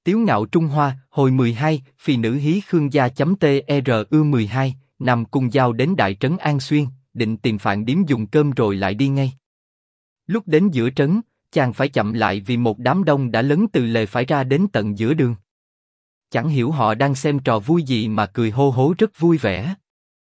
Tiếu ngạo Trung Hoa, hồi 12, phì nữ hí Khương gia.tru 12, Nam Cung Giao đến đại trấn An Xuyên, định tìm Phạn Điếm dùng cơm rồi lại đi ngay. Lúc đến giữa trấn, chàng phải chậm lại vì một đám đông đã lấn từ lề phải ra đến tận giữa đường. Chẳng hiểu họ đang xem trò vui gì mà cười hô hố rất vui vẻ.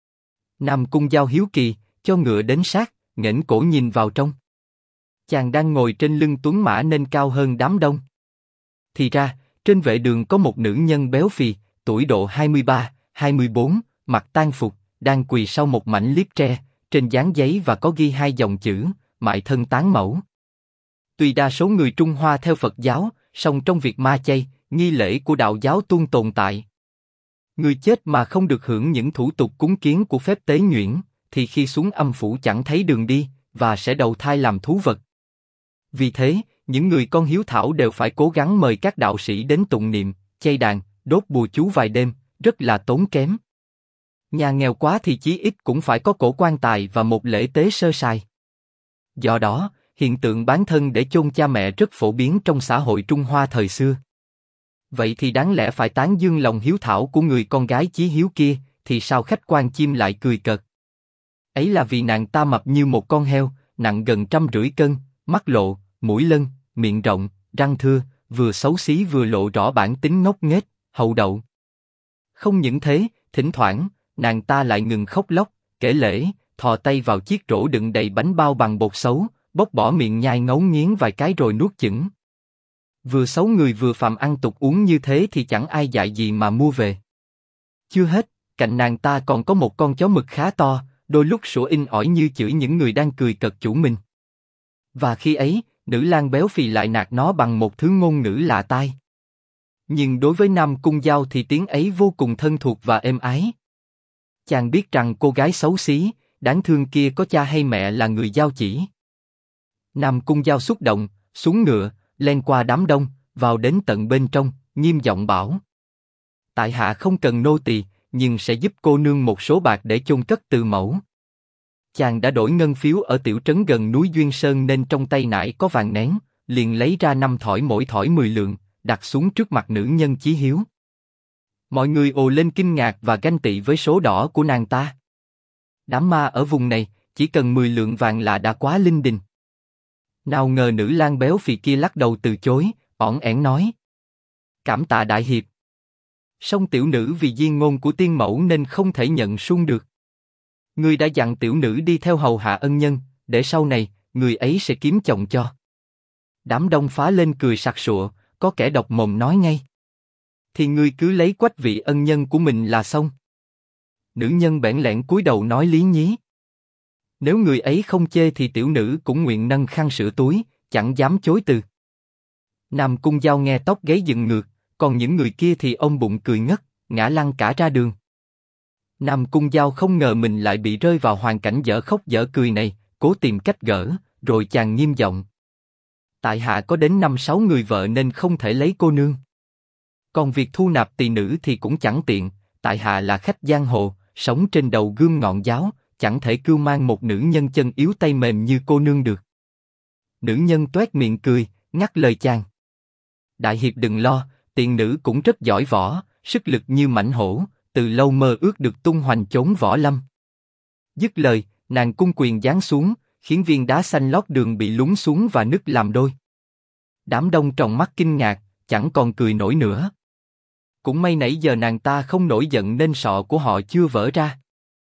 Nam Cung Giao hiếu kỳ, cho ngựa đến sát, nghển cổ nhìn vào trong. Chàng đang ngồi trên lưng tuấn mã nên cao hơn đám đông. Thì ra, trên vệ đường có một nữ nhân béo phì, tuổi độ 23, 24, mặc tang phục, đang quỳ sau một mảnh liếp tre, trên dán giấy và có ghi 2 dòng chữ, mại thân tán mẫu. Tuy đa số người Trung Hoa theo Phật giáo, song trong việc ma chay, nghi lễ của đạo giáo tuân tồn tại. Người chết mà không được hưởng những thủ tục cúng kiến của phép tế nhuyễn, thì khi xuống âm phủ chẳng thấy đường đi, và sẽ đầu thai làm thú vật. Vì thế, những người con hiếu thảo đều phải cố gắng mời các đạo sĩ đến tụng niệm, chay đàn, đốt bùa chú vài đêm, rất là tốn kém. Nhà nghèo quá thì chí ít cũng phải có cỗ quan tài và một lễ tế sơ sài. Do đó, hiện tượng bán thân để chôn cha mẹ rất phổ biến trong xã hội Trung Hoa thời xưa. Vậy thì đáng lẽ phải tán dương lòng hiếu thảo của người con gái chí hiếu kia, thì sao khách quan chim lại cười cợt? Ấy là vì nàng ta mập như một con heo, nặng gần 150 cân, mắt lộ, mũi lân, miệng rộng, răng thưa, vừa xấu xí vừa lộ rõ bản tính ngốc nghếch, hậu đậu. Không những thế, thỉnh thoảng, nàng ta lại ngừng khóc lóc, kể lể, thò tay vào chiếc rổ đựng đầy bánh bao bằng bột xấu, bóc bỏ miệng nhai ngấu nghiến vài cái rồi nuốt chửng. Vừa xấu người vừa phàm ăn tục uống như thế thì chẳng ai dạy gì mà mua về. Chưa hết, cạnh nàng ta còn có một con chó mực khá to, đôi lúc sủa inh ỏi như chửi những người đang cười cợt chủ mình. Và khi ấy, nữ lang béo phì lại nạt nó bằng một thứ ngôn ngữ lạ tai. Nhưng đối với Nam Cung Giao thì tiếng ấy vô cùng thân thuộc và êm ái. Chàng biết rằng cô gái xấu xí, đáng thương kia có cha hay mẹ là người Giao chỉ. Nam Cung Giao xúc động, xuống ngựa, len qua đám đông, vào đến tận bên trong, nghiêm giọng bảo: tại hạ không cần nô tỳ, nhưng sẽ giúp cô nương một số bạc để chôn cất từ mẫu. Chàng đã đổi ngân phiếu ở tiểu trấn gần núi Duyên Sơn nên trong tay nải có vàng nén, liền lấy ra 5 thỏi mỗi thỏi 10 lượng, đặt xuống trước mặt nữ nhân chí hiếu. Mọi người ồ lên kinh ngạc và ganh tị với số đỏ của nàng ta. Đám ma ở vùng này, chỉ cần 10 lượng vàng là đã quá linh đình. Nào ngờ nữ lang béo phì kia lắc đầu từ chối, ỏn ẻn nói: cảm tạ đại hiệp. Song tiểu nữ vì di ngôn của tiên mẫu nên không thể nhận suông được. Người đã dặn tiểu nữ đi theo hầu hạ ân nhân, để sau này, người ấy sẽ kiếm chồng cho. Đám đông phá lên cười sặc sụa, có kẻ độc mồm nói ngay: thì ngươi cứ lấy quách vị ân nhân của mình là xong. Nữ nhân bẽn lẽn cúi đầu nói lý nhí: nếu người ấy không chê thì tiểu nữ cũng nguyện nâng khăn sữa túi, chẳng dám chối từ. Nam Cung Giao nghe tóc gáy dựng ngược, còn những người kia thì ôm bụng cười ngất, ngã lăn cả ra đường. Nam Cung Giao không ngờ mình lại bị rơi vào hoàn cảnh dở khóc dở cười này, cố tìm cách gỡ, rồi chàng nghiêm giọng: tại hạ có đến 5-6 người vợ nên không thể lấy cô nương. Còn việc thu nạp tỳ nữ thì cũng chẳng tiện, tại hạ là khách giang hồ, sống trên đầu gươm ngọn giáo, chẳng thể cưu mang một nữ nhân chân yếu tay mềm như cô nương được. Nữ nhân toét miệng cười, ngắt lời chàng: đại hiệp đừng lo, tiện nữ cũng rất giỏi võ, sức lực như mãnh hổ, từ lâu mơ ước được tung hoành chốn võ lâm. Dứt lời, nàng cung quyền giáng xuống, khiến viên đá xanh lót đường bị lún xuống và nứt làm đôi. Đám đông tròn mắt kinh ngạc, chẳng còn cười nổi nữa. Cũng may nãy giờ nàng ta không nổi giận nên sọ của họ chưa vỡ ra.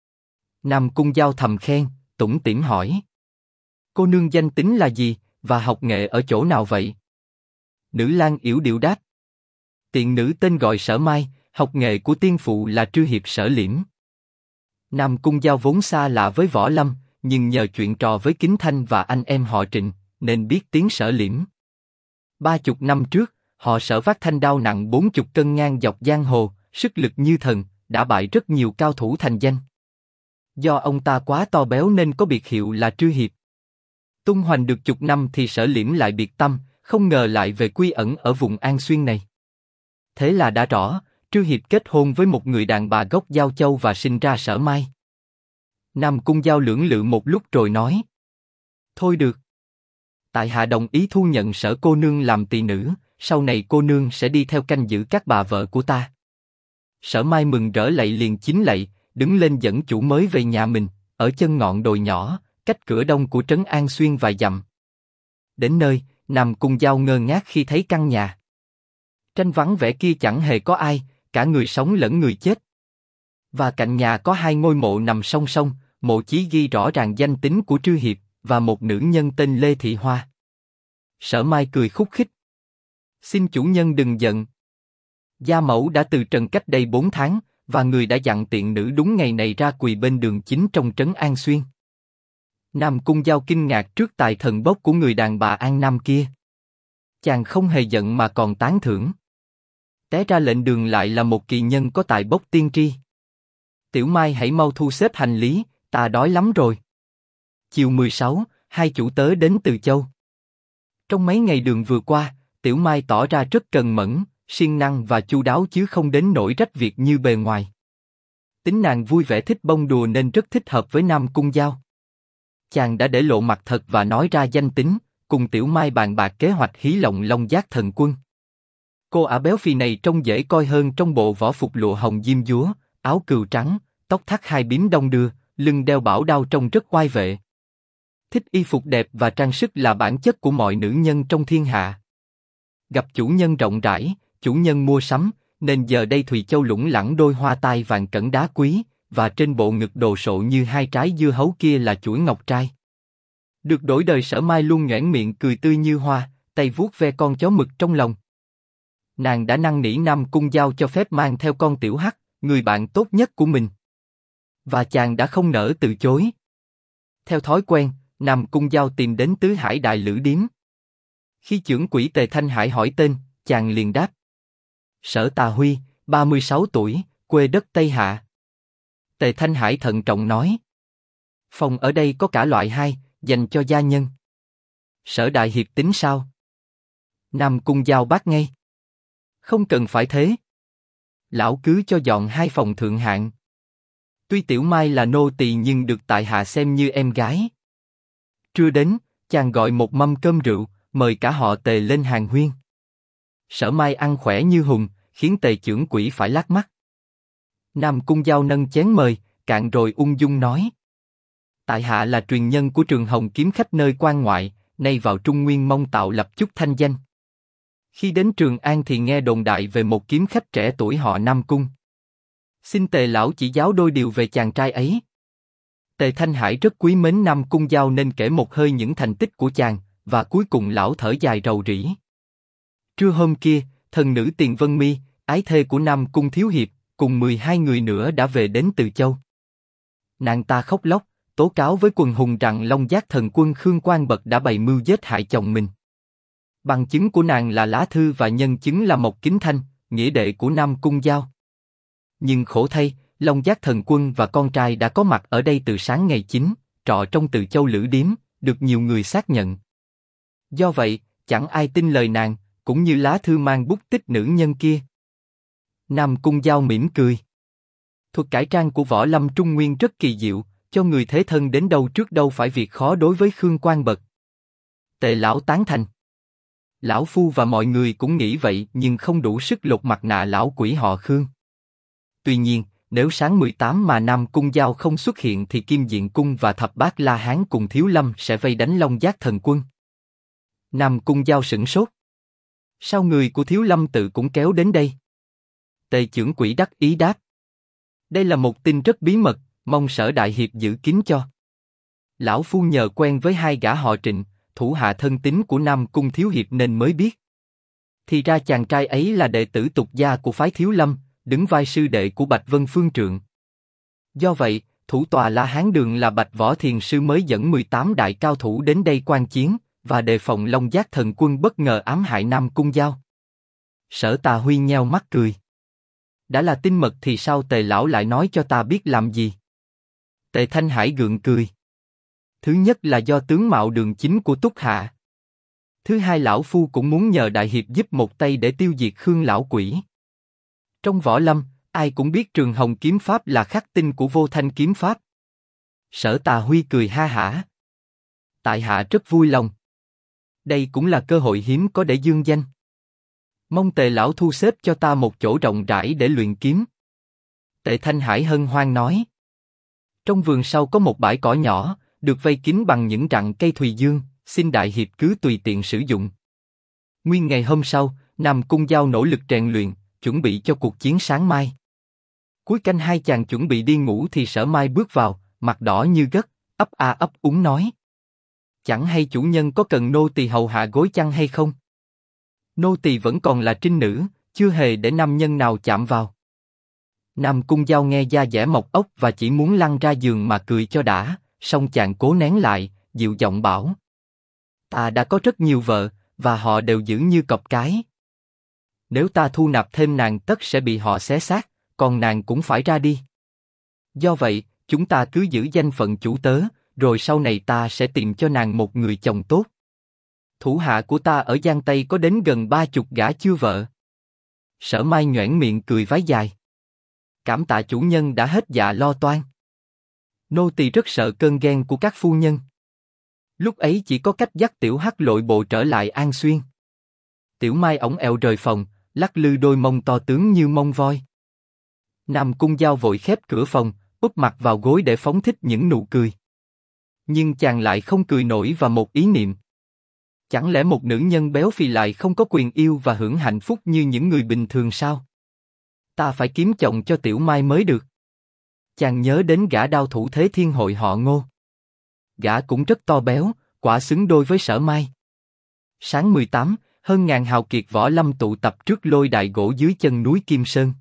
Nam Cung Giao thầm khen, tủm tỉm hỏi: cô nương danh tính là gì, và học nghệ ở chỗ nào vậy? Nữ lang yểu điệu đáp: tiện nữ tên gọi Sở Mai, học nghệ của tiên phụ là Trư Hiệp Sở Liễm. Nam Cung Giao vốn xa lạ với võ lâm, nhưng nhờ chuyện trò với Kính Thanh và anh em họ Trịnh, nên biết tiếng Sở Liễm. 30 năm trước, họ Sở vác thanh đao nặng 40 cân ngang dọc giang hồ, sức lực như thần, đã bại rất nhiều cao thủ thành danh. Do ông ta quá to béo nên có biệt hiệu là Trư Hiệp. Tung hoành được chục năm thì Sở Liễm lại biệt tâm, không ngờ lại về quy ẩn ở vùng An Xuyên này. Thế là đã rõ, Trư Hiệp kết hôn với một người đàn bà gốc Giao Châu và sinh ra Sở Mai. Nam Cung Giao lưỡng lự một lúc rồi nói: thôi được. Tại hạ đồng ý thu nhận Sở cô nương làm tỳ nữ, sau này cô nương sẽ đi theo canh giữ các bà vợ của ta. Sở Mai mừng rỡ lạy liền chính lạy, đứng lên dẫn chủ mới về nhà mình, ở chân ngọn đồi nhỏ, cách cửa đông của trấn An Xuyên vài dặm. Đến nơi, Nam Cung Giao ngơ ngác khi thấy căn nhà. Tranh vắng vẻ kia chẳng hề có ai, cả người sống lẫn người chết. Và cạnh nhà có hai ngôi mộ nằm song song, mộ chí ghi rõ ràng danh tính của Trư Hiệp, và một nữ nhân tên Lê Thị Hoa. Sở Mai cười khúc khích. Xin chủ nhân đừng giận. Gia mẫu đã từ trần cách đây 4 tháng, và người đã dặn tiện nữ đúng ngày này ra quỳ bên đường chính trong trấn An Xuyên. Nam Cung Giao kinh ngạc trước tài thần bốc của người đàn bà An Nam kia. Chàng không hề giận mà còn tán thưởng. Té ra lệnh đường lại là một kỳ nhân có tài bốc tiên tri. Tiểu Mai hãy mau thu xếp hành lý, ta đói lắm rồi. Chiều 16, hai chủ tớ đến từ Châu. Trong mấy ngày đường vừa qua, Tiểu Mai tỏ ra rất cần mẫn, siêng năng và chu đáo chứ không đến nỗi rách việc như bề ngoài. Tính nàng vui vẻ thích bông đùa nên rất thích hợp với Nam Cung Giao. Chàng đã để lộ mặt thật và nói ra danh tính, cùng Tiểu Mai bàn bạc kế hoạch hí lộng Long Giác Thần Quân. Cô ả béo phì này trông dễ coi hơn trong bộ võ phục lụa hồng diêm dúa, áo cừu trắng, tóc thắt hai bím đong đưa, lưng đeo bảo đao trông rất oai vệ. Thích y phục đẹp và trang sức là bản chất của mọi nữ nhân trong thiên hạ. Gặp chủ nhân rộng rãi, chủ nhân mua sắm, nên giờ đây Thùy Châu lủng lẳng đôi hoa tai vàng cẩn đá quý, và trên bộ ngực đồ sộ như hai trái dưa hấu kia là chuỗi ngọc trai. Được đổi đời Sở Mai luôn nhoẻn miệng cười tươi như hoa, tay vuốt ve con chó mực trong lòng. Nàng đã năn nỉ Nam Cung Giao cho phép mang theo con Tiểu Hắc, người bạn tốt nhất của mình. Và chàng đã không nỡ từ chối. Theo thói quen, Nam Cung Giao tìm đến Tứ Hải Đại Lữ Điếm. Khi chưởng quỹ Tề Thanh Hải hỏi tên, chàng liền đáp. Sở Tà Huy, 36 tuổi, quê đất Tây Hạ. Tề Thanh Hải thận trọng nói. Phòng ở đây có cả loại 2, dành cho gia nhân. Sở Đại Hiệp tính sao? Nam Cung Giao bác ngay. Không cần phải thế. Lão cứ cho dọn 2 phòng thượng hạng. Tuy Tiểu Mai là nô tỳ nhưng được tại hạ xem như em gái. Trưa đến, chàng gọi một mâm cơm rượu, mời cả họ Tề lên hàng huyên. Sở Mai ăn khỏe như hùng, khiến Tề chưởng quỹ phải lác mắt. Nam Cung Giao nâng chén mời, cạn rồi ung dung nói. Tại hạ là truyền nhân của Trường Hồng kiếm khách nơi quan ngoại, nay vào Trung Nguyên mong tạo lập chút thanh danh. Khi đến Trường An thì nghe đồn đại về một kiếm khách trẻ tuổi họ Nam Cung. Xin Tề lão chỉ giáo đôi điều về chàng trai ấy. Tề Thanh Hải rất quý mến Nam Cung Giao nên kể một hơi những thành tích của chàng, và cuối cùng lão thở dài rầu rĩ. Trưa hôm kia, thần nữ Tiền Vân Mi, ái thê của Nam Cung Thiếu Hiệp, cùng 12 người nữa đã về đến từ Châu. Nàng ta khóc lóc, tố cáo với quần hùng rằng Long Giác Thần Quân Khương Quang Bật đã bày mưu giết hại chồng mình. Bằng chứng của nàng là lá thư và nhân chứng là Mộc Kính Thanh, nghĩa đệ của Nam Cung Giao. Nhưng khổ thay, Long Giác Thần Quân và con trai đã có mặt ở đây từ sáng ngày 9, trọ trong Từ Châu Lữ Điếm, được nhiều người xác nhận. Do vậy, chẳng ai tin lời nàng, cũng như lá thư mang bút tích nữ nhân kia. Nam Cung Giao mỉm cười. Thuật cải trang của võ lâm Trung Nguyên rất kỳ diệu, cho người thế thân đến đâu trước đâu phải việc khó đối với Khương Quang Bật. Tề lão tán thành. Lão phu và mọi người cũng nghĩ vậy nhưng không đủ sức lột mặt nạ lão quỷ họ Khương. Tuy nhiên, nếu sáng 18 mà Nam Cung Giao không xuất hiện thì Kim Diện Cung và Thập Bát La Hán cùng Thiếu Lâm sẽ vây đánh Long Giác Thần Quân. Nam Cung Giao sửng sốt. Sao người của Thiếu Lâm tự cũng kéo đến đây? Tề chưởng quỹ đắc ý đáp. Đây là một tin rất bí mật, mong Sở Đại Hiệp giữ kín cho. Lão phu nhờ quen với 2 gã họ Trịnh, thủ hạ thân tín của Nam Cung Thiếu Hiệp nên mới biết. Thì ra chàng trai ấy là đệ tử tục gia của phái Thiếu Lâm, đứng vai sư đệ của Bạch Vân Phương Trượng. Do vậy, thủ tọa La Hán Đường là Bạch Võ Thiền Sư mới dẫn 18 đại cao thủ đến đây quan chiến, và đề phòng Long Giác Thần Quân bất ngờ ám hại Nam Cung Giao. Sở Tà Huy nheo mắt cười. Đã là tin mật thì sao Tề lão lại nói cho ta biết làm gì? Tề Thanh Hải gượng cười. Thứ nhất là do tướng mạo đường chính của Túc Hạ. Thứ hai lão phu cũng muốn nhờ Đại Hiệp giúp một tay để tiêu diệt Khương lão quỷ. Trong võ lâm, ai cũng biết Trường Hồng kiếm pháp là khắc tinh của Vô Thanh kiếm pháp. Sở Tà Huy cười ha hả. Tại hạ rất vui lòng. Đây cũng là cơ hội hiếm có để dương danh. Mong Tề lão thu xếp cho ta một chỗ rộng rãi để luyện kiếm. Tề Thanh Hải hân hoan nói. Trong vườn sau có một bãi cỏ nhỏ, được vây kín bằng những rặng cây thùy dương, xin đại hiệp cứ tùy tiện sử dụng. Nguyên ngày hôm sau, Nam Cung Giao nỗ lực rèn luyện, chuẩn bị cho cuộc chiến sáng mai. Cuối canh hai chàng chuẩn bị đi ngủ thì Sở Mai bước vào, mặt đỏ như gất, ấp a ấp úng nói. Chẳng hay chủ nhân có cần nô tỳ hầu hạ gối chăn hay không? Nô tỳ vẫn còn là trinh nữ, chưa hề để nam nhân nào chạm vào. Nam Cung Giao nghe da dẻ mọc ốc và chỉ muốn lăn ra giường mà cười cho đã, song chàng cố nén lại, dịu giọng bảo. Ta đã có rất nhiều vợ, và họ đều giữ như cọp cái. Nếu ta thu nạp thêm nàng tất sẽ bị họ xé xác, còn nàng cũng phải ra đi. Do vậy, chúng ta cứ giữ danh phận chủ tớ, rồi sau này ta sẽ tìm cho nàng một người chồng tốt. Thủ hạ của ta ở Giang Tây có đến gần 30 gã chưa vợ. Sở Mai nhoẻn miệng cười vái dài. Cảm tạ chủ nhân đã hết dạ lo toan. Nô tỳ rất sợ cơn ghen của các phu nhân. Lúc ấy chỉ có cách dắt Tiểu Hắc lội bộ trở lại An Xuyên. Tiểu Mai ổng ẹo rời phòng, lắc lư đôi mông to tướng như mông voi. Nam Cung Giao vội khép cửa phòng, úp mặt vào gối để phóng thích những nụ cười. Nhưng chàng lại không cười nổi và một ý niệm. Chẳng lẽ một nữ nhân béo phì lại không có quyền yêu và hưởng hạnh phúc như những người bình thường sao? Ta phải kiếm chồng cho Tiểu Mai mới được. Chàng nhớ đến gã đao thủ Thế Thiên Hội họ Ngô. Gã cũng rất to béo, quả xứng đôi với Sở Mai. Sáng 18, hơn ngàn hào kiệt võ lâm tụ tập trước lôi đài gỗ dưới chân núi Kim Sơn.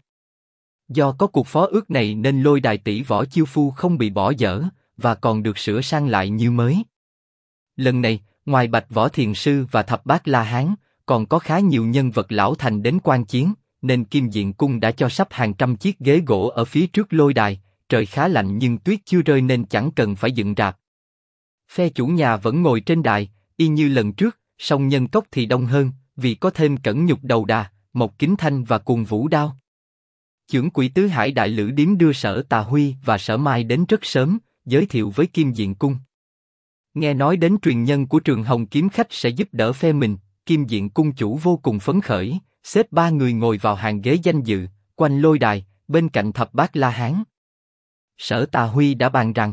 Do có cuộc phó ước này nên lôi đài tỷ võ chiêu phu không bị bỏ dở, và còn được sửa sang lại như mới. Lần này, ngoài Bạch Võ Thiền Sư và Thập Bát La Hán, còn có khá nhiều nhân vật lão thành đến quan chiến, nên Kim Diện Cung đã cho sắp hàng trăm chiếc ghế gỗ ở phía trước lôi đài. Trời khá lạnh nhưng tuyết chưa rơi nên chẳng cần phải dựng rạp. Phe chủ nhà vẫn ngồi trên đài, y như lần trước, song nhân cốc thì đông hơn, vì có thêm Cẩn Nhục Đầu Đà, Mộc Kính Thanh và Cuồng Vũ Đao. Chưởng quỹ Tứ Hải Đại Lữ Điếm đưa Sở Tà Huy và Sở Mai đến rất sớm, giới thiệu với Kim Diện Cung. Nghe nói đến truyền nhân của Trường Hồng Kiếm Khách sẽ giúp đỡ phe mình, Kim Diện Cung chủ vô cùng phấn khởi, xếp 3 người ngồi vào hàng ghế danh dự, quanh lôi đài, bên cạnh Thập Bát La Hán. Sở Tà Huy đã bàn rằng,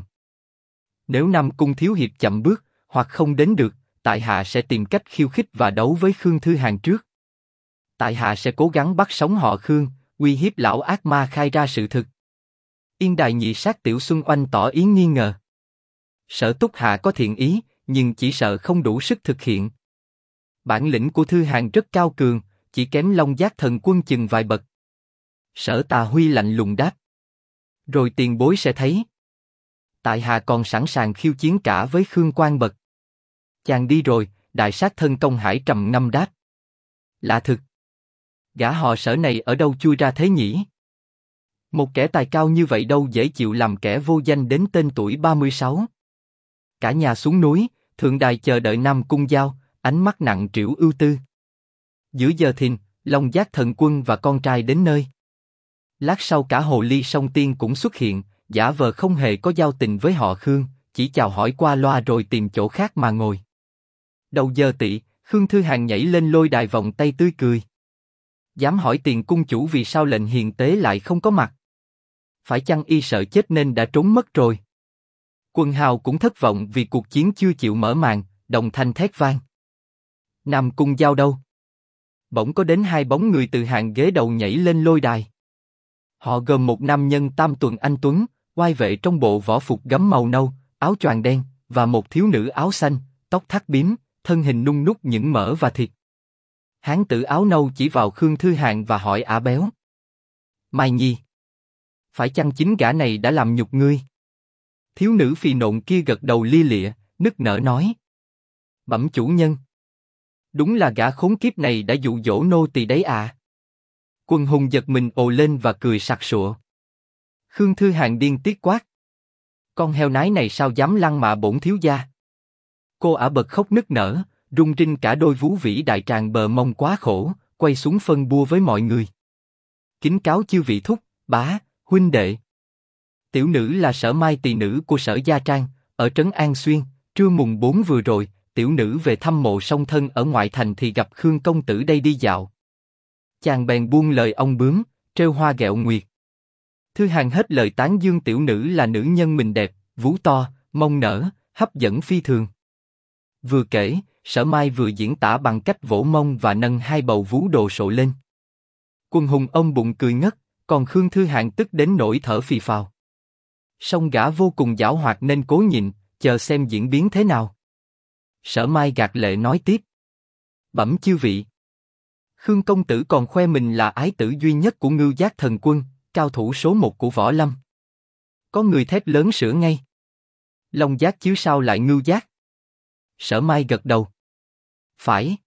nếu Nam Cung thiếu hiệp chậm bước, hoặc không đến được, tại hạ sẽ tìm cách khiêu khích và đấu với Khương Thư Hàn trước. Tại hạ sẽ cố gắng bắt sống họ Khương, uy hiếp lão ác ma khai ra sự thực. Yên Đài Nhị Sát Tiểu Xuân Oanh tỏ ý nghi ngờ. Sở Túc Hạ có thiện ý, nhưng chỉ sợ không đủ sức thực hiện. Bản lĩnh của Thư Hàn rất cao cường, chỉ kém Long Giác Thần Quân chừng vài bậc. Sở Tà Huy lạnh lùng đáp. Rồi tiền bối sẽ thấy. Tại hạ còn sẵn sàng khiêu chiến cả với Khương Quang Bật. Chàng đi rồi, Đại Sát Thân Công Hải trầm ngâm đáp. Lạ thực. Gã họ Sở này ở đâu chui ra thế nhỉ? Một kẻ tài cao như vậy đâu dễ chịu làm kẻ vô danh đến tên tuổi 36. Cả nhà xuống núi, thượng đài chờ đợi Nam Cung Giao, ánh mắt nặng trĩu ưu tư. Giữa giờ thìn, Long Giác Thần Quân và con trai đến nơi. Lát sau cả Hồ Ly Song Tiên cũng xuất hiện, giả vờ không hề có giao tình với họ Khương, chỉ chào hỏi qua loa rồi tìm chỗ khác mà ngồi. Đầu giờ tỵ, Khương Thư Hàn nhảy lên lôi đài vòng tay tươi cười. Dám hỏi Tiền cung chủ vì sao lệnh hiền tế lại không có mặt? Phải chăng y sợ chết nên đã trốn mất rồi? Quần hào cũng thất vọng vì cuộc chiến chưa chịu mở màn, đồng thanh thét vang. Nam Cung Giao đâu? Bỗng có đến 2 bóng người từ hàng ghế đầu nhảy lên lôi đài. Họ gồm một nam nhân tam tuần anh tuấn, oai vệ trong bộ võ phục gấm màu nâu, áo choàng đen, và một thiếu nữ áo xanh, tóc thắt bím, thân hình nung núc những mỡ và thịt. Hán tử áo nâu chỉ vào Khương Thư Hàn và hỏi ả béo. Mai Nhi, phải chăng chính gã này đã làm nhục ngươi? Thiếu nữ phì nộn kia gật đầu lia lịa, nức nở nói. Bẩm chủ nhân. Đúng là gã khốn kiếp này đã dụ dỗ nô tỳ đấy à. Quân hùng giật mình ồ lên và cười sặc sụa. Khương Thư Hàn điên tiết quát. Con heo nái này sao dám lăng mạ bổn thiếu gia? Cô ả bật khóc nức nở, rung rinh cả đôi vú vĩ đại tràn bờ mông quá khổ, quay xuống phân bua với mọi người. Kính cáo chư vị thúc, bá, huynh đệ. Tiểu nữ là Sở Mai tỳ nữ của Sở Gia Trang, ở trấn An Xuyên. Trưa mùng 4 vừa rồi, tiểu nữ về thăm mộ song thân ở ngoại thành thì gặp Khương công tử đây đi dạo. Chàng bèn buông lời ong bướm, trêu hoa ghẹo nguyệt. Thư Hàn hết lời tán dương tiểu nữ là nữ nhân mình đẹp, vú to, mông nở, hấp dẫn phi thường. Vừa kể, Sở Mai vừa diễn tả bằng cách vỗ mông và nâng hai bầu vú đồ sộ lên. Quân hùng ôm bụng cười ngất, còn Khương Thư Hàn tức đến nỗi thở phì phào. Song gã vô cùng giảo hoạt nên cố nhịn, chờ xem diễn biến thế nào. Sở Mai gạt lệ nói tiếp. Bẩm chư vị. Khương công tử còn khoe mình là ái tử duy nhất của Ngưu Giác Thần Quân, cao thủ số 1 của võ lâm. Có người thét lớn sửa ngay. Long Giác chứ sao lại Ngưu Giác? Sở Mai gật đầu. Phải.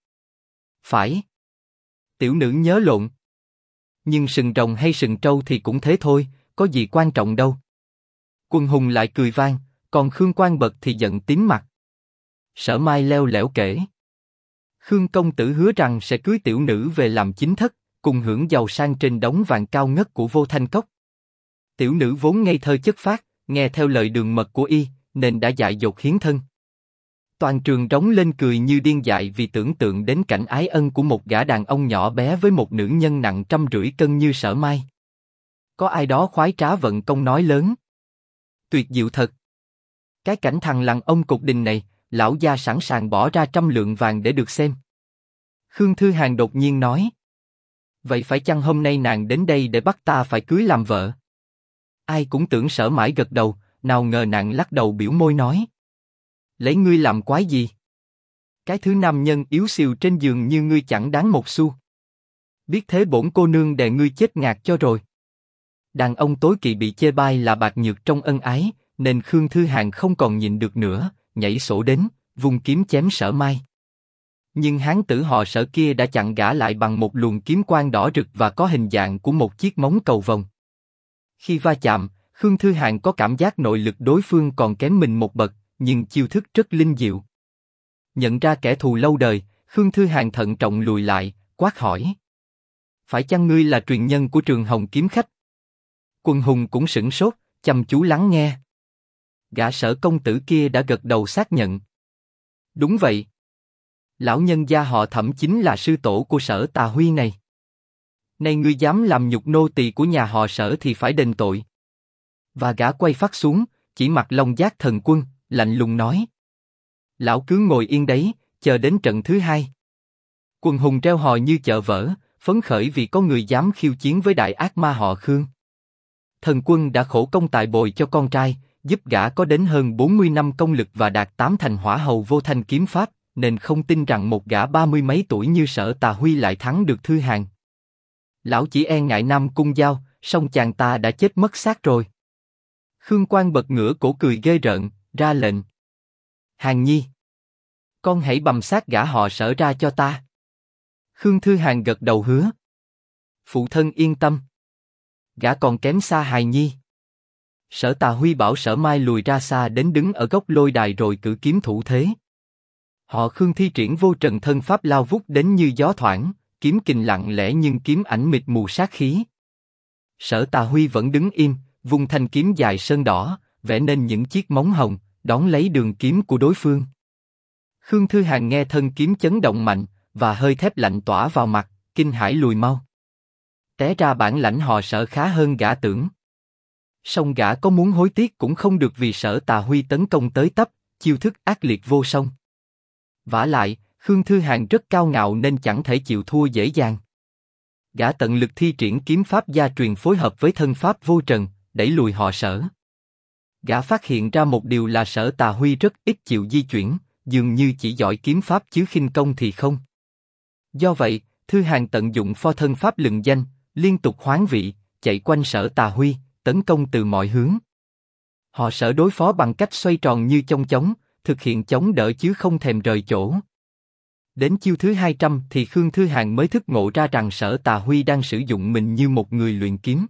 Phải. Tiểu nữ nhớ lộn. Nhưng sừng rồng hay sừng trâu thì cũng thế thôi, có gì quan trọng đâu. Quân hùng lại cười vang, còn Khương Quang Bật thì giận tím mặt. Sở Mai leo lẻo kể. Khương công tử hứa rằng sẽ cưới tiểu nữ về làm chính thất, cùng hưởng giàu sang trên đống vàng cao ngất của Vô Thanh Cốc. Tiểu nữ vốn ngây thơ chất phác, nghe theo lời đường mật của y, nên đã dại dột hiến thân. Toàn trường rống lên cười như điên dại vì tưởng tượng đến cảnh ái ân của một gã đàn ông nhỏ bé với một nữ nhân nặng 150 cân như Sở Mai. Có ai đó khoái trá vận công nói lớn. Tuyệt diệu thật. Cái cảnh thằng lằn ông cục đình này, lão gia sẵn sàng bỏ ra 100 lượng vàng để được xem. Khương Thư Hàn đột nhiên nói. Vậy phải chăng hôm nay nàng đến đây để bắt ta phải cưới làm vợ? Ai cũng tưởng Sở Mãi gật đầu, nào ngờ nàng lắc đầu biểu môi nói. Lấy ngươi làm quái gì? Cái thứ nam nhân yếu xìu trên giường như ngươi chẳng đáng một xu. Biết thế bổn cô nương đè ngươi chết ngạt cho rồi. Đàn ông tối kỵ bị chê bai là bạc nhược trong ân ái, nên Khương Thư Hàn không còn nhịn được nữa, nhảy sổ đến, vung kiếm chém Sở Mai. Nhưng hán tử họ Sở kia đã chặn gã lại bằng một luồng kiếm quang đỏ rực và có hình dạng của một chiếc móng cầu vồng. Khi va chạm, Khương Thư Hàn có cảm giác nội lực đối phương còn kém mình một bậc, nhưng chiêu thức rất linh diệu. Nhận ra kẻ thù lâu đời, Khương Thư Hàn thận trọng lùi lại, quát hỏi. Phải chăng ngươi là truyền nhân của Trường Hồng kiếm khách? Quân hùng cũng sửng sốt, chăm chú lắng nghe. Gã Sở công tử kia đã gật đầu xác nhận. Đúng vậy. Lão nhân gia họ Thẩm chính là sư tổ của Sở Tà Huy này. Nay ngươi dám làm nhục nô tỳ của nhà họ Sở thì phải đền tội. Và gã quay phát xuống, chỉ mặt Long Giác Thần Quân, lạnh lùng nói. Lão cứ ngồi yên đấy, chờ đến trận thứ hai. Quần hùng reo hò như chợ vỡ, phấn khởi vì có người dám khiêu chiến với đại ác ma họ Khương. Thần Quân đã khổ công tài bồi cho con trai, giúp gã có đến hơn 40 năm công lực và đạt 8 thành hỏa hầu vô thanh kiếm pháp, nên không tin rằng một gã 30 mấy tuổi như Sở Tà Huy lại thắng được Thư Hàn. Lão chỉ e ngại Nam Cung Giao, song chàng ta đã chết mất xác rồi. Khương Quang bật ngửa cổ cười ghê rợn, ra lệnh. Hàn Nhi, con hãy bầm xác gã họ Sở ra cho ta. Khương Thư Hàn gật đầu hứa. Phụ thân yên tâm. Gã còn kém xa hài nhi. Sở Tà Huy bảo Sở Mai lùi ra xa đến đứng ở góc lôi đài rồi cử kiếm thủ thế. Họ Khương thi triển vô trần thân pháp lao vút đến như gió thoảng, kiếm kình lặng lẽ nhưng kiếm ảnh mịt mù sát khí. Sở Tà Huy vẫn đứng im, vung thanh kiếm dài sơn đỏ, vẽ nên những chiếc móng hồng, đón lấy đường kiếm của đối phương. Khương Thư Hàn nghe thân kiếm chấn động mạnh, và hơi thép lạnh tỏa vào mặt, kinh hãi lùi mau. Té ra bản lãnh họ Sở khá hơn gã tưởng. Song gã có muốn hối tiếc cũng không được vì Sở Tà Huy tấn công tới tấp, chiêu thức ác liệt vô song. Vả lại, Khương Thư Hàn rất cao ngạo nên chẳng thể chịu thua dễ dàng. Gã tận lực thi triển kiếm pháp gia truyền phối hợp với thân pháp vô trần, đẩy lùi họ Sở. Gã phát hiện ra một điều là Sở Tà Huy rất ít chịu di chuyển, dường như chỉ giỏi kiếm pháp chứ khinh công thì không. Do vậy, Thư Hàn tận dụng pho thân pháp lừng danh, liên tục hoán vị, chạy quanh Sở Tà Huy, tấn công từ mọi hướng. Họ Sở đối phó bằng cách xoay tròn như chong chóng, thực hiện chống đỡ chứ không thèm rời chỗ. Đến chiêu thứ 200 thì Khương Thư Hàn mới thức ngộ ra rằng Sở Tà Huy đang sử dụng mình như một người luyện kiếm.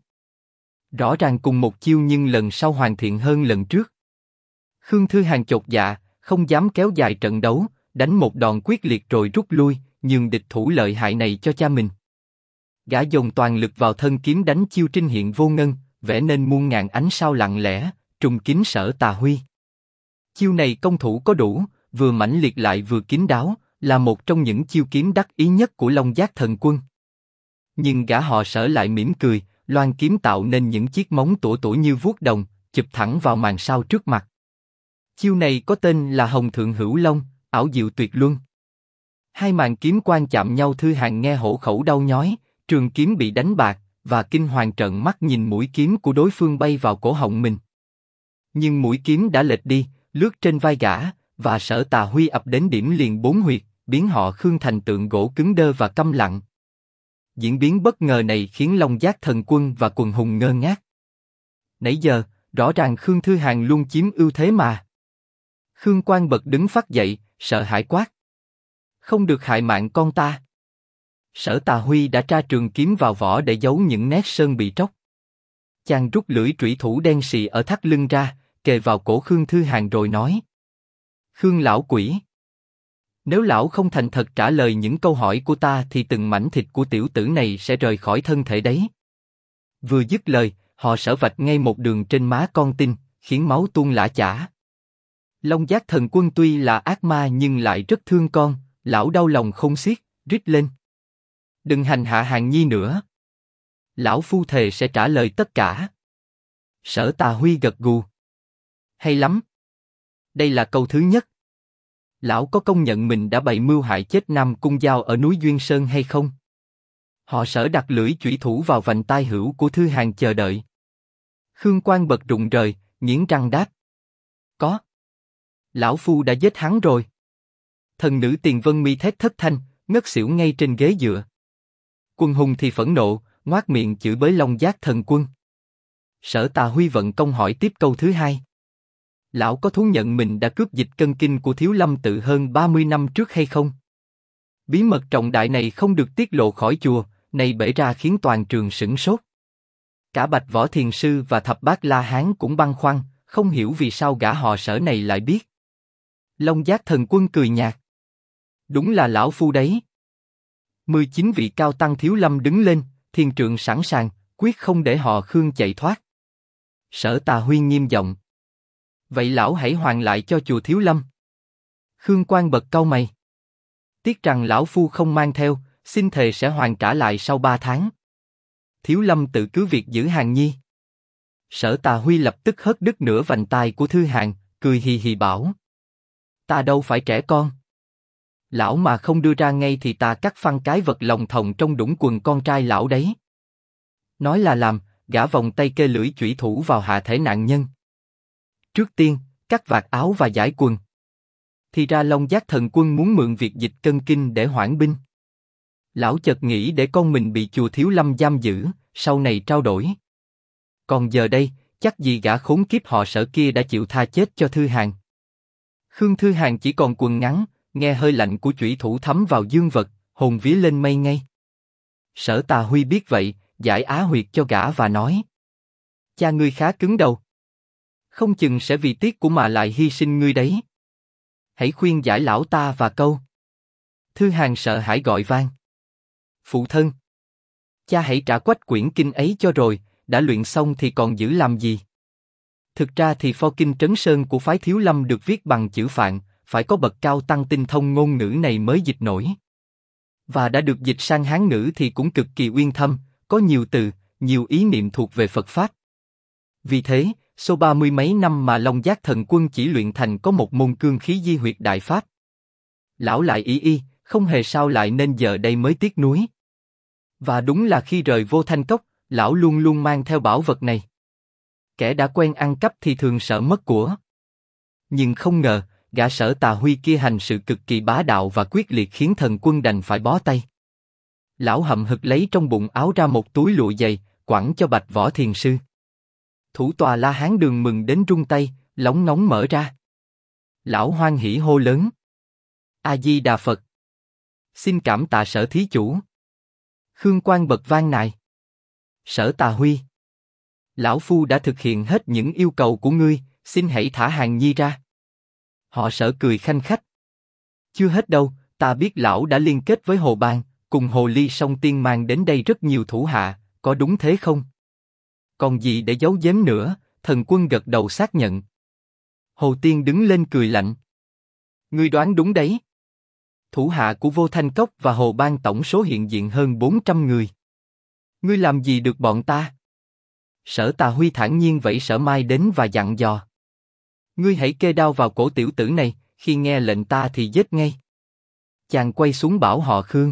Rõ ràng cùng một chiêu nhưng lần sau hoàn thiện hơn lần trước. Khương Thư Hàn chột dạ, không dám kéo dài trận đấu, đánh một đòn quyết liệt rồi rút lui, nhường địch thủ lợi hại này cho cha mình. Gã dồn toàn lực vào thân kiếm đánh chiêu trinh hiện vô ngân, vẽ nên muôn ngàn ánh sao lặng lẽ, trùng kín Sở Tà Huy. Chiêu này công thủ có đủ, vừa mãnh liệt lại vừa kín đáo, là một trong những chiêu kiếm đắc ý nhất của Long Giác Thần Quân. Nhưng gã họ Sở lại mỉm cười, loan kiếm tạo nên những chiếc móng tủa tủa như vuốt đồng, chụp thẳng vào màn sao trước mặt. Chiêu này có tên là Hồng Thượng Hữu Long, ảo diệu tuyệt luân. Hai màn kiếm quan chạm nhau, Thư Hàn nghe hổ khẩu đau nhói, trường kiếm bị đánh bạc, và kinh hoàng trợn mắt nhìn mũi kiếm của đối phương bay vào cổ họng mình. Nhưng mũi kiếm đã lệch đi, lướt trên vai gã, và Sở Tà Huy ập đến điểm liền 4 huyệt, biến họ Khương thành tượng gỗ cứng đơ và câm lặng. Diễn biến bất ngờ này khiến Long Giác Thần Quân và quần hùng ngơ ngác. Nãy giờ, rõ ràng Khương Thư Hàn luôn chiếm ưu thế mà. Khương Quang bật đứng phát dậy, sợ hãi quát: không được hại mạng con ta. Sở Tà Huy đã tra trường kiếm vào vỏ để giấu những nét sơn bị tróc. Chàng rút lưỡi trụy thủ đen xì ở thắt lưng ra, kề vào cổ Khương Thư Hàn rồi nói: Khương lão quỷ, nếu lão không thành thật trả lời những câu hỏi của ta thì từng mảnh thịt của tiểu tử này sẽ rời khỏi thân thể đấy. Vừa dứt lời, họ Sở vạch ngay một đường trên má con tin, khiến máu tuôn lã chả. Long Giác Thần Quân tuy là ác ma nhưng lại rất thương con, lão đau lòng không xiết, rít lên: đừng hành hạ Hàn Nhi nữa. Lão phu thề sẽ trả lời tất cả. Sở Tà Huy gật gù: hay lắm. Đây là câu thứ nhất. Lão có công nhận mình đã bày mưu hại chết Nam Cung Giao ở núi Duyên Sơn hay không? Họ Sở đặt lưỡi chủy thủ vào vành tai hữu của Thư Hàn chờ đợi. Khương Quang bật rụng rời, nghiến răng đáp: có. Lão phu đã giết hắn rồi. Thần nữ Tiền Vân Mi thét thất thanh, ngất xỉu ngay trên ghế dựa. Quân hùng thì phẫn nộ, ngoác miệng chửi bới Long Giác Thần Quân. Sở Tà Huy vận công hỏi tiếp câu thứ hai: lão có thú nhận mình đã cướp dịch cân kinh của Thiếu Lâm Tự hơn 30 năm trước hay không? Bí mật trọng đại này không được tiết lộ khỏi chùa, này bể ra khiến toàn trường sửng sốt. Cả Bạch Võ Thiền Sư và Thập Bát La Hán cũng băn khoăn, không hiểu vì sao gã họ Sở này lại biết. Long Giác Thần Quân cười nhạt: đúng là lão phu đấy. 19 vị cao tăng Thiếu Lâm đứng lên, thiên trượng sẵn sàng, quyết không để họ Khương chạy thoát. Sở Tà Huy nghiêm giọng: vậy lão hãy hoàn lại cho chùa Thiếu Lâm. Khương Quang bật cau mày: tiếc rằng lão phu không mang theo, xin thề sẽ hoàn trả lại sau 3 tháng. Thiếu Lâm tự cứ việc giữ Hàn Nhi. Sở Tà Huy lập tức hất đứt nửa vành tai của Thư Hàn, cười hì hì bảo: ta đâu phải trẻ con. Lão mà không đưa ra ngay thì ta cắt phăng cái vật lòng thòng trong đũng quần con trai lão đấy. Nói là làm, gã vòng tay kê lưỡi chủy thủ vào hạ thể nạn nhân. Trước tiên, cắt vạt áo và giải quần. Thì ra Long Giác Thần Quân muốn mượn việc dịch cân kinh để hoãn binh. Lão chợt nghĩ để con mình bị chùa Thiếu Lâm giam giữ, sau này trao đổi. Còn giờ đây, chắc gì gã khốn kiếp họ Sở kia đã chịu tha chết cho Thư Hàn. Khương Thư Hàn chỉ còn quần ngắn, nghe hơi lạnh của chủy thủ thấm vào dương vật, hồn vía lên mây ngay. Sở Tà Huy biết vậy, giải á huyệt cho gã và nói: cha ngươi khá cứng đầu. Không chừng sẽ vì tiếc của mà lại hy sinh ngươi đấy. Hãy khuyên giải lão ta và câu. Thư Hàn sợ hãi gọi vang: phụ thân, cha hãy trả quách quyển kinh ấy cho rồi, đã luyện xong thì còn giữ làm gì? Thực ra thì pho kinh Trấn Sơn của phái Thiếu Lâm được viết bằng chữ Phạn, phải có bậc cao tăng tinh thông ngôn ngữ này mới dịch nổi. Và đã được dịch sang Hán ngữ thì cũng cực kỳ uyên thâm, có nhiều từ, nhiều ý niệm thuộc về Phật Pháp. Vì thế, sau 30 mấy năm mà Long Giác Thần Quân chỉ luyện thành có một môn cương khí di huyệt đại pháp. Lão lại ý không hề sao lại nên giờ đây mới tiếc nuối. Và đúng là khi rời Vô Thanh Cốc, lão luôn luôn mang theo bảo vật này. Kẻ đã quen ăn cắp thì thường sợ mất của. Nhưng không ngờ, gã Sở Tà Huy kia hành sự cực kỳ bá đạo và quyết liệt khiến Thần Quân đành phải bó tay. Lão hậm hực lấy trong bụng áo ra một túi lụa dày, quẳng cho Bạch Võ Thiền Sư. Thủ tòa La Hán Đường mừng đến run tay, lóng ngóng mở ra. Lão hoan hỉ hô lớn: A Di Đà Phật! Xin cảm tạ Sở thí chủ. Khương Quang bật van nài: Sở Tà Huy, lão phu đã thực hiện hết những yêu cầu của ngươi, xin hãy thả Hàn Nhi ra. Họ Sở cười khanh khách: chưa hết đâu, ta biết lão đã liên kết với Hồ Bang, cùng Hồ Ly Song Tiên mang đến đây rất nhiều thủ hạ, có đúng thế không? Còn gì để giấu giếm nữa? Thần Quân gật đầu xác nhận. Hồ Tiên đứng lên cười lạnh: ngươi đoán đúng đấy. Thủ hạ của Vô Thanh Cốc và Hồ Bang tổng số hiện diện hơn 400 người. Ngươi làm gì được bọn ta? Sở Tà Huy thản nhiên vẫy Sở Mai đến và dặn dò. Ngươi hãy kê đao vào cổ tiểu tử này, khi nghe lệnh ta thì giết ngay. Chàng quay xuống bảo họ Khương.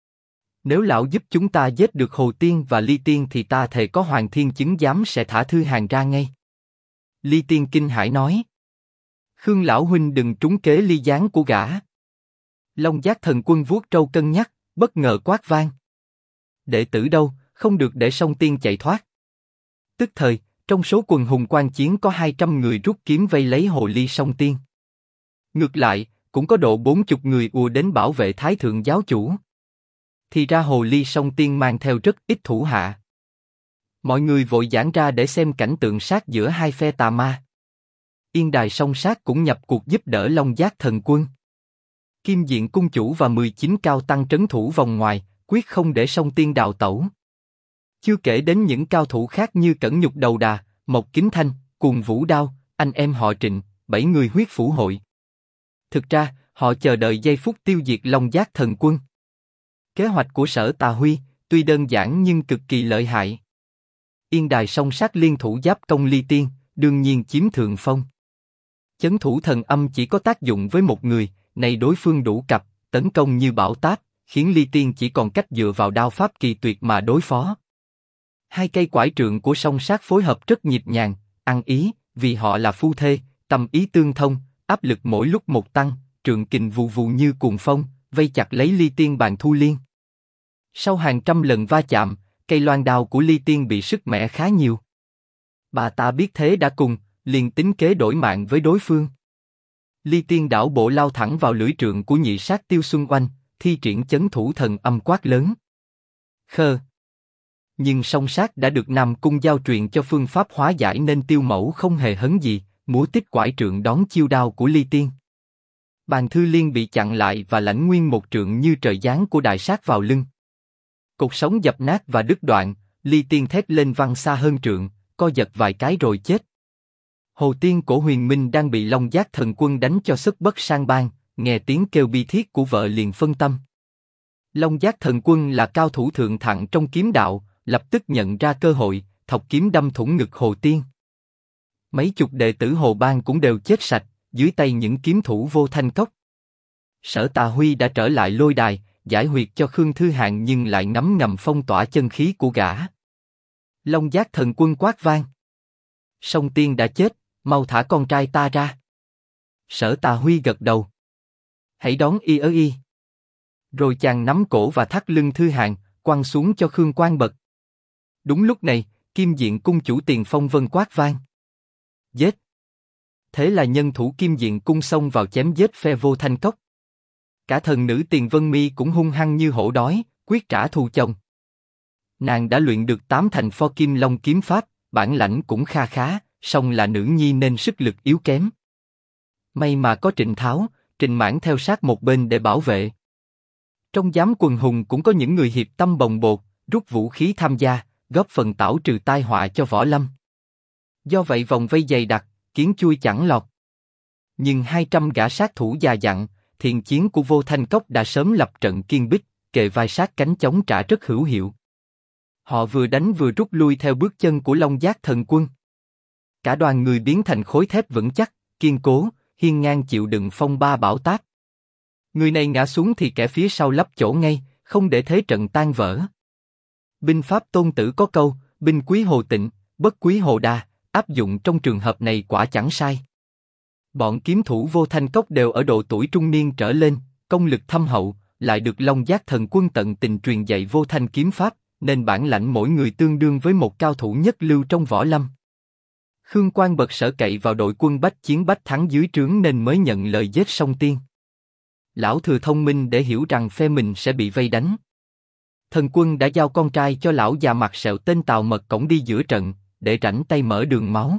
Nếu lão giúp chúng ta giết được Hồ Tiên và Ly Tiên thì ta thề có Hoàng Thiên chứng giám sẽ thả Thư Hàn ra ngay. Ly Tiên kinh hãi nói. Khương lão huynh đừng trúng kế ly gián của gã. Long Giác Thần Quân vuốt trâu cân nhắc, bất ngờ quát vang. Đệ tử đâu, không được để Song Tiên chạy thoát. Tức thời, trong số quần hùng quan chiến có 200 người rút kiếm vây lấy Hồ Ly Song Tiên. Ngược lại, cũng có độ 40 người ùa đến bảo vệ Thái Thượng giáo chủ. Thì ra Hồ Ly Song Tiên mang theo rất ít thủ hạ. Mọi người vội giãn ra để xem cảnh tượng sát giữa hai phe tà ma. Yên Đài Song Sát cũng nhập cuộc giúp đỡ Long Giác Thần Quân. Kim Diện Cung chủ và 19 cao tăng trấn thủ vòng ngoài, quyết không để Song Tiên đào tẩu. Chưa kể đến những cao thủ khác như Cẩn Nhục Đầu Đà, Mộc Kính Thanh, Cuồng Vũ Đao, anh em họ Trịnh, 7 người huyết phủ hội. Thực ra, họ chờ đợi giây phút tiêu diệt Long Giác Thần Quân. Kế hoạch của Sở Tà Huy, tuy đơn giản nhưng cực kỳ lợi hại. Yên Đài Song Sát liên thủ giáp công Ly Tiên, đương nhiên chiếm thượng phong. Chấn thủ thần âm chỉ có tác dụng với một người, này đối phương đủ cặp, tấn công như bão táp, khiến Ly Tiên chỉ còn cách dựa vào đao pháp kỳ tuyệt mà đối phó. Hai cây quải trượng của Song Sát phối hợp rất nhịp nhàng, ăn ý, vì họ là phu thê, tâm ý tương thông, áp lực mỗi lúc một tăng, trượng kình vù vù như cuồng phong, vây chặt lấy Ly Tiên bàn thu liên. Sau hàng trăm lần va chạm, cây loan đao của Ly Tiên bị sức mẻ khá nhiều. Bà ta biết thế đã cùng, liền tính kế đổi mạng với đối phương. Ly Tiên đảo bộ lao thẳng vào lưỡi trượng của nhị sát Tiêu Xuân Oanh, thi triển chấn thủ thần âm quát lớn. Khơ. Nhưng Song Sát đã được Nam Cung giao truyền cho phương pháp hóa giải nên Tiêu Mẫu không hề hấn gì, múa tích quải trượng đón chiêu đao của Ly Tiên. Bàn thư liên bị chặn lại và lãnh nguyên một trượng như trời giáng của đại sát vào lưng. Cột sống dập nát và đứt đoạn, Ly Tiên thét lên văng xa hơn trượng, co giật vài cái rồi chết. Hồ Tiên Cổ Huyền Minh đang bị Long Giác Thần Quân đánh cho sức bất sang bang, nghe tiếng kêu bi thiết của vợ liền phân tâm. Long Giác Thần Quân là cao thủ thượng thặng trong kiếm đạo, lập tức nhận ra cơ hội, thọc kiếm đâm thủng ngực Hồ Tiên. Mấy chục đệ tử Hồ Bang cũng đều chết sạch, dưới tay những kiếm thủ Vô Thanh Cốc. Sở Tà Huy đã trở lại lôi đài, giải huyệt cho Khương Thư Hàn nhưng lại ngấm ngầm phong tỏa chân khí của gã. Long Giác Thần Quân quát vang. Song Tiên đã chết, mau thả con trai ta ra. Sở Tà Huy gật đầu. Hãy đón y ở y. Rồi chàng nắm cổ và thắt lưng Thư Hàn, quăng xuống cho Khương Quang Bật. Đúng lúc này, Kim Diện Cung chủ Tiền Phong Vân quát vang. Giết! Thế là nhân thủ Kim Diện Cung xông vào chém giết phe Vô Thanh Cốc. Cả thần nữ Tiền Vân Mi cũng hung hăng như hổ đói, quyết trả thù chồng. Nàng đã luyện được 8 thành Pho Kim Long kiếm pháp, bản lãnh cũng kha khá, song là nữ nhi nên sức lực yếu kém. May mà có Trịnh Tháo, Trịnh Mãn theo sát một bên để bảo vệ. Trong giám quần hùng cũng có những người hiệp tâm bồng bột, rút vũ khí tham gia, góp phần tảo trừ tai họa cho võ lâm. Do vậy vòng vây dày đặc, kiến chui chẳng lọt. Nhưng 200 gã sát thủ già dặn, thiện chiến của Vô Thanh Cốc đã sớm lập trận kiên bích, kề vai sát cánh chống trả rất hữu hiệu. Họ vừa đánh vừa rút lui theo bước chân của Long Giác Thần Quân. Cả đoàn người biến thành khối thép vững chắc, kiên cố, hiên ngang chịu đựng phong ba bão táp. Người này ngã xuống thì kẻ phía sau lấp chỗ ngay, không để thế trận tan vỡ. Binh pháp Tôn Tử có câu, binh quý Hồ Tịnh, bất quý Hồ Đa, áp dụng trong trường hợp này quả chẳng sai. Bọn kiếm thủ Vô Thanh Cốc đều ở độ tuổi trung niên trở lên, công lực thâm hậu, lại được Long Giác Thần Quân tận tình truyền dạy Vô Thanh kiếm pháp, nên bản lãnh mỗi người tương đương với một cao thủ nhất lưu trong võ lâm. Khương Quang Bật sở cậy vào đội quân bách chiến bách thắng dưới trướng nên mới nhận lời giết Song Tiên. Lão thừa thông minh để hiểu rằng phe mình sẽ bị vây đánh. Thần Quân đã giao con trai cho lão già mặt sẹo tên Tào Mật cổng đi giữa trận, để rảnh tay mở đường máu.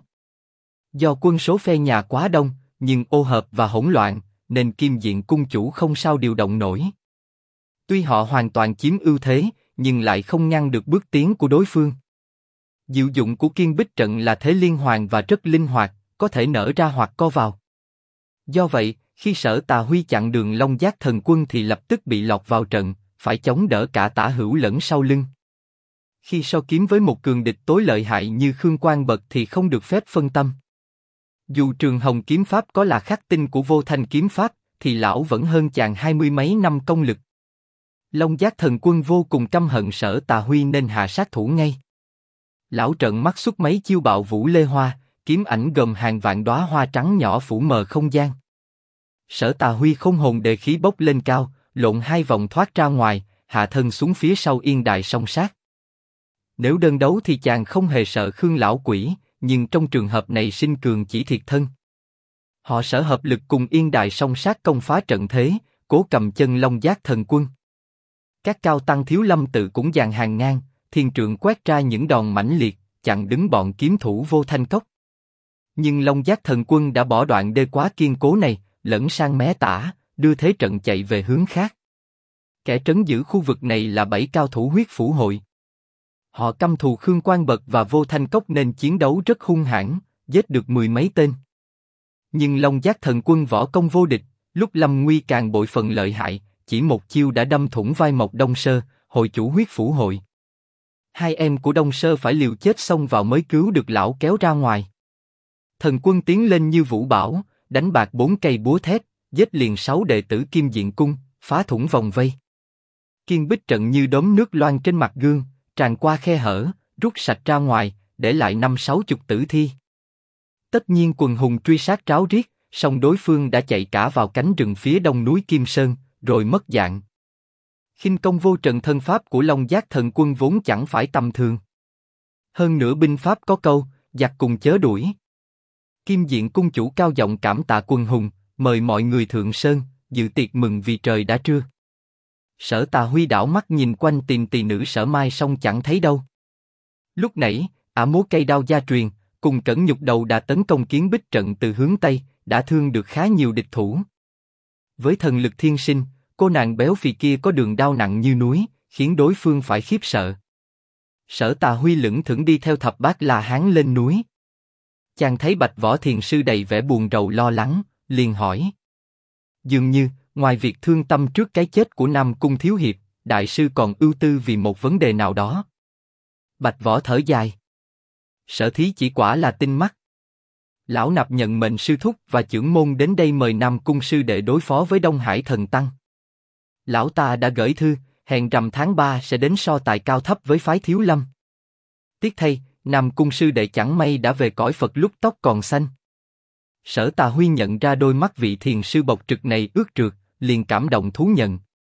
Do quân số phe nhà quá đông, nhưng ô hợp và hỗn loạn, nên Kim Diện Cung chủ không sao điều động nổi. Tuy họ hoàn toàn chiếm ưu thế, nhưng lại không ngăn được bước tiến của đối phương. Diệu dụng của Kiên Bích trận là thế liên hoàn và rất linh hoạt, có thể nở ra hoặc co vào. Do vậy, khi Sở Tà Huy chặn đường Long Giác Thần Quân thì lập tức bị lọt vào trận, phải chống đỡ cả tả hữu lẫn sau lưng. Khi so kiếm với một cường địch tối lợi hại như Khương Quang Bật thì không được phép phân tâm. Dù Trường Hồng kiếm pháp có là khắc tinh của Vô Thanh kiếm pháp, thì lão vẫn hơn chàng 20 mấy năm công lực. Long Giác Thần Quân vô cùng căm hận Sở Tà Huy nên hạ sát thủ ngay. Lão trợn mắt xuất mấy chiêu bạo vũ lê hoa, kiếm ảnh gồm hàng vạn đóa hoa trắng nhỏ phủ mờ không gian. Sở Tà Huy không hồn đề khí bốc lên cao, lộn 2 vòng thoát ra ngoài, hạ thân xuống phía sau Yên Đài song sát. Nếu đơn đấu thì chàng không hề sợ Khương lão quỷ, nhưng trong trường hợp này sinh cường chỉ thiệt thân. Họ Sở hợp lực cùng Yên Đài song sát công phá trận thế, cố cầm chân Long Giác Thần Quân. Các cao tăng Thiếu Lâm tự cũng dàn hàng ngang, thiên trượng quét ra những đòn mãnh liệt, chặn đứng bọn kiếm thủ Vô Thanh Cốc. Nhưng Long Giác Thần Quân đã bỏ đoạn đê quá kiên cố này, lẫn sang mé tả, đưa thế trận chạy về hướng khác. Kẻ trấn giữ khu vực này là 7 cao thủ Huyết Phủ Hội. Họ căm thù Khương Quang Bật và Vô Thanh Cốc nên chiến đấu rất hung hãn, giết được 10 mấy tên. Nhưng Long Giác Thần Quân võ công vô địch, lúc lâm nguy càng bội phần lợi hại, chỉ một chiêu đã đâm thủng vai Mộc Đông Sơ, hội chủ Huyết Phủ Hội. 2 em của Đông Sơ phải liều chết xông vào mới cứu được lão kéo ra ngoài. Thần Quân tiến lên như vũ bão, đánh bạc 4 cây búa thép, giết liền 6 đệ tử Kim Diện Cung, phá thủng vòng vây. Kiên bích trận như đốm nước loang trên mặt gương, tràn qua khe hở, rút sạch ra ngoài, để lại 50-60 tử thi. Tất nhiên quần hùng truy sát ráo riết, song đối phương đã chạy cả vào cánh rừng phía đông núi Kim Sơn, rồi mất dạng. Khinh công vô trần thân pháp của Long Giác Thần Quân vốn chẳng phải tầm thường. Hơn nữa binh pháp có câu, giặc cùng chớ đuổi. Kim Diện Cung chủ cao giọng cảm tạ quần hùng, mời mọi người thượng sơn, dự tiệc mừng vì trời đã trưa. Sở Tà Huy đảo mắt nhìn quanh tìm tỳ nữ Sở Mai song chẳng thấy đâu. Lúc nãy, ả múa cây đao gia truyền, cùng Cẩn Nhục đầu đã tấn công kiến bích trận từ hướng Tây, đã thương được khá nhiều địch thủ. Với thần lực thiên sinh, cô nàng béo phì kia có đường đao nặng như núi, khiến đối phương phải khiếp sợ. Sở Tà Huy lững thững đi theo Thập Bát La Hán lên núi. Chàng thấy Bạch Võ Thiền sư đầy vẻ buồn rầu lo lắng, liền hỏi. Dường như, ngoài việc thương tâm trước cái chết của Nam Cung thiếu hiệp, đại sư còn ưu tư vì một vấn đề nào đó. Bạch Võ thở dài. Sở thí chỉ quả là tinh mắt. Lão nạp nhận mệnh sư thúc và trưởng môn đến đây mời Nam Cung sư đệ đối phó với Đông Hải thần tăng. Lão ta đã gửi thư, hẹn rằm tháng 3 sẽ đến so tài cao thấp với phái Thiếu Lâm. Tiếc thay, Nam Cung sư đệ chẳng may đã về cõi Phật lúc tóc còn xanh. Sở Tà Huy nhận ra đôi mắt vị thiền sư bộc trực này ướt trượt, liền cảm động thú nhận.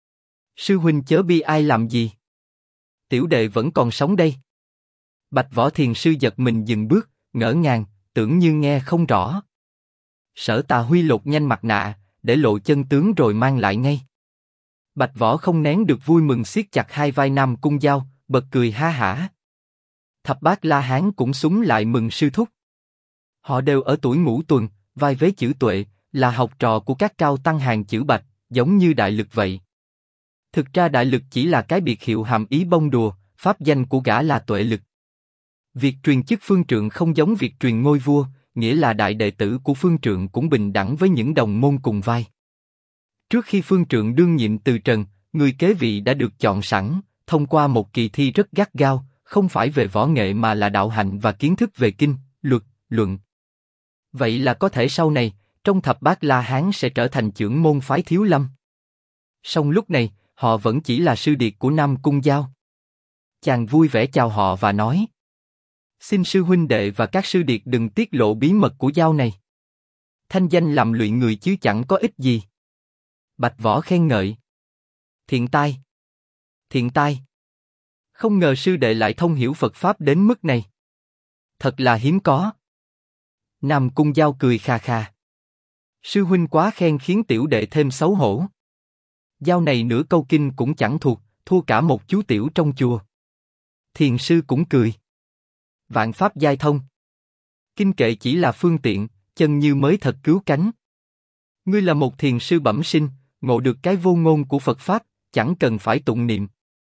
Sư huynh chớ bi ai làm gì? Tiểu đệ vẫn còn sống đây. Bạch Võ Thiền sư giật mình dừng bước, ngỡ ngàng, tưởng như nghe không rõ. Sở Tà Huy lột nhanh mặt nạ, để lộ chân tướng rồi mang lại ngay. Bạch Võ không nén được vui mừng siết chặt hai vai Nam Cung Giao, bật cười ha hả. Thập Bát La Hán cũng súng lại mừng sư thúc. Họ đều ở tuổi ngũ tuần, vai vế chữ tuệ, là học trò của các cao tăng hàng chữ Bạch, giống như đại lực vậy. Thực ra đại lực chỉ là cái biệt hiệu hàm ý bông đùa, pháp danh của gã là tuệ lực. Việc truyền chức phương trượng không giống việc truyền ngôi vua, nghĩa là đại đệ tử của phương trượng cũng bình đẳng với những đồng môn cùng vai. Trước khi phương trượng đương nhiệm từ trần, người kế vị đã được chọn sẵn, thông qua một kỳ thi rất gắt gao, không phải về võ nghệ mà là đạo hạnh và kiến thức về kinh, luật, luận. Vậy là có thể sau này, trong Thập Bát La Hán sẽ trở thành trưởng môn phái Thiếu Lâm. Song lúc này, họ vẫn chỉ là sư điệt của Nam Cung Giao. Chàng vui vẻ chào họ và nói: xin sư huynh đệ và các sư điệt đừng tiết lộ bí mật của Giao này. Thanh danh làm lụy người chứ chẳng có ích gì. Bạch Võ khen ngợi: thiện tai, thiện tai. Không ngờ sư đệ lại thông hiểu Phật pháp đến mức này. Thật là hiếm có. Nam Cung Giao cười khà khà. Sư huynh quá khen khiến tiểu đệ thêm xấu hổ. Giao này nửa câu kinh cũng chẳng thuộc, thua cả một chú tiểu trong chùa. Thiền sư cũng cười. Vạn pháp giai thông. Kinh kệ chỉ là phương tiện, chân như mới thật cứu cánh. Ngươi là một thiền sư bẩm sinh, ngộ được cái vô ngôn của Phật pháp, chẳng cần phải tụng niệm.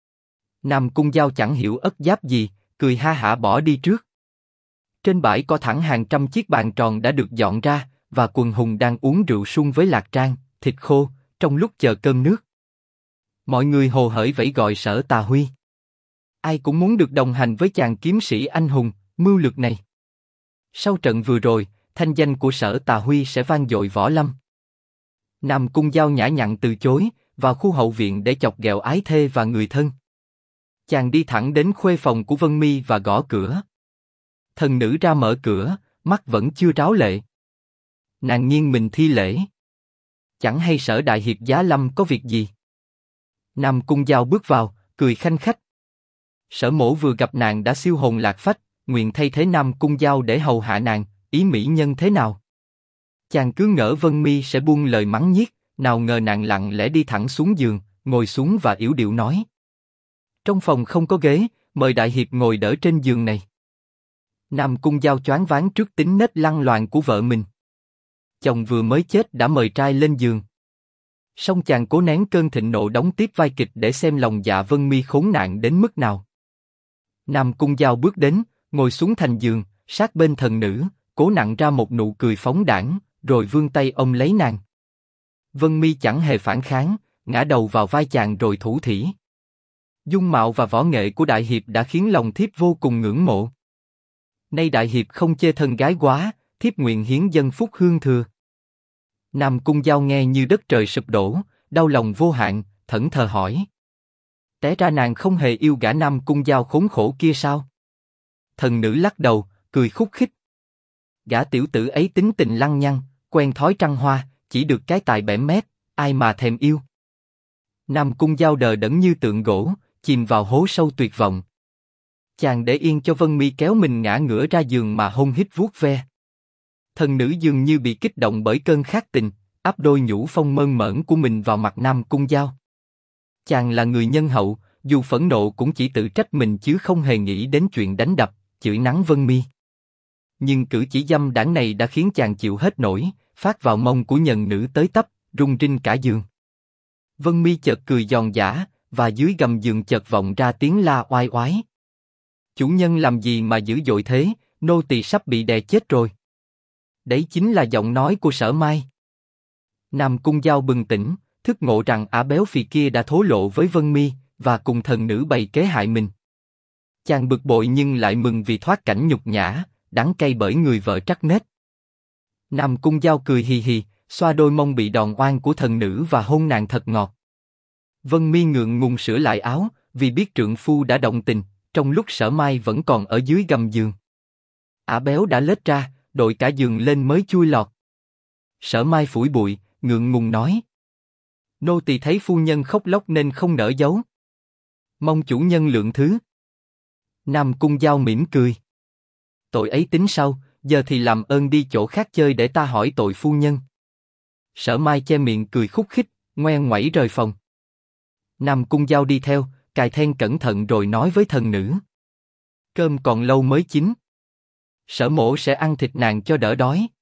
Nam Cung Giao chẳng hiểu ất giáp gì, cười ha hả bỏ đi trước. Trên bãi có thẳng hàng trăm chiếc bàn tròn đã được dọn ra, và quần hùng đang uống rượu sung với lạc trang, thịt khô, trong lúc chờ cơm nước. Mọi người hồ hởi vẫy gọi Sở Tà Huy. Ai cũng muốn được đồng hành với chàng kiếm sĩ anh hùng, mưu lược này. Sau trận vừa rồi, thanh danh của Sở Tà Huy sẽ vang dội võ lâm. Nam Cung Giao nhã nhặn từ chối, vào khu hậu viện để chọc ghẹo ái thê và người thân. Chàng đi thẳng đến khuê phòng của Vân Mi và gõ cửa. Thần nữ ra mở cửa, mắt vẫn chưa ráo lệ. Nàng nghiêng mình thi lễ. Chẳng hay Sở đại hiệp giá lâm có việc gì? Nam Cung Giao bước vào, cười khanh khách. Sở mổ vừa gặp nàng đã siêu hồn lạc phách, nguyện thay thế Nam Cung Giao để hầu hạ nàng, ý mỹ nhân thế nào? Chàng cứ ngỡ Vân Mi sẽ buông lời mắng nhiếc, nào ngờ nàng lặng lẽ đi thẳng xuống giường, ngồi xuống và yểu điệu nói: trong phòng không có ghế, mời đại hiệp ngồi đỡ trên giường này. Nam Cung Giao choáng váng trước tính nết lăng loàn của vợ mình. Chồng vừa mới chết đã mời trai lên giường. Song chàng cố nén cơn thịnh nộ đóng tiếp vai kịch để xem lòng dạ Vân Mi khốn nạn đến mức nào. Nam Cung Giao bước đến, ngồi xuống thành giường, sát bên thần nữ, cố nặn ra một nụ cười phóng đãng, rồi vươn tay ôm lấy nàng. Vân Mi chẳng hề phản kháng, ngã đầu vào vai chàng rồi thủ thỉ. Dung mạo và võ nghệ của đại hiệp đã khiến lòng thiếp vô cùng ngưỡng mộ. Nay đại hiệp không chê thân gái quá, thiếp nguyện hiến dâng phúc hương thừa. Nam Cung Giao nghe như đất trời sụp đổ, đau lòng vô hạn, thẫn thờ hỏi: té ra nàng không hề yêu gã Nam Cung Giao khốn khổ kia sao? Thần nữ lắc đầu, cười khúc khích. Gã tiểu tử ấy tính tình lăng nhăng, quen thói trăng hoa, chỉ được cái tài bẽm mép, ai mà thèm yêu. Nam Cung Giao đờ đẫn như tượng gỗ, chìm vào hố sâu tuyệt vọng. Chàng để yên cho Vân Mi kéo mình ngã ngửa ra giường mà hôn hít vuốt ve. Thần nữ dường như bị kích động bởi cơn khát tình, áp đôi nhũ phong mơn mởn của mình vào mặt Nam Cung Giao. Chàng là người nhân hậu, dù phẫn nộ cũng chỉ tự trách mình chứ không hề nghĩ đến chuyện đánh đập, chửi nắng Vân Mi. Nhưng cử chỉ dâm đãng này đã khiến chàng chịu hết nổi, phát vào mông của nhân nữ tới tấp, rung rinh cả giường. Vân Mi chợt cười giòn giã, và dưới gầm giường chợt vọng ra tiếng la oai oái. Chủ nhân làm gì mà dữ dội thế, nô tỳ sắp bị đè chết rồi. Đấy chính là giọng nói của Sở Mai. Nam Cung Giao bừng tỉnh, thức ngộ rằng ả béo phì kia đã thố lộ với Vân Mi và cùng thần nữ bày kế hại mình. Chàng bực bội nhưng lại mừng vì thoát cảnh nhục nhã, đắng cay bởi người vợ trắc nết. Nam Cung Giao cười hì hì, xoa đôi mông bị đòn oan của thần nữ và hôn nàng thật ngọt. Vân Mi ngượng ngùng sửa lại áo, vì biết trượng phu đã động tình, trong lúc Sở Mai vẫn còn ở dưới gầm giường. Ả béo đã lết ra, đội cả giường lên mới chui lọt. Sở Mai phủi bụi, ngượng ngùng nói: nô tỳ thấy phu nhân khóc lóc nên không nỡ giấu. Mong chủ nhân lượng thứ. Nam Cung Giao mỉm cười: tội ấy tính sau, giờ thì làm ơn đi chỗ khác chơi để ta hỏi tội phu nhân. Sở Mai che miệng cười khúc khích, ngoe ngoẩy rời phòng. Nam Cung Giao đi theo, cài then cẩn thận rồi nói với thần nữ: cơm còn lâu mới chín. Sở mổ sẽ ăn thịt nàng cho đỡ đói.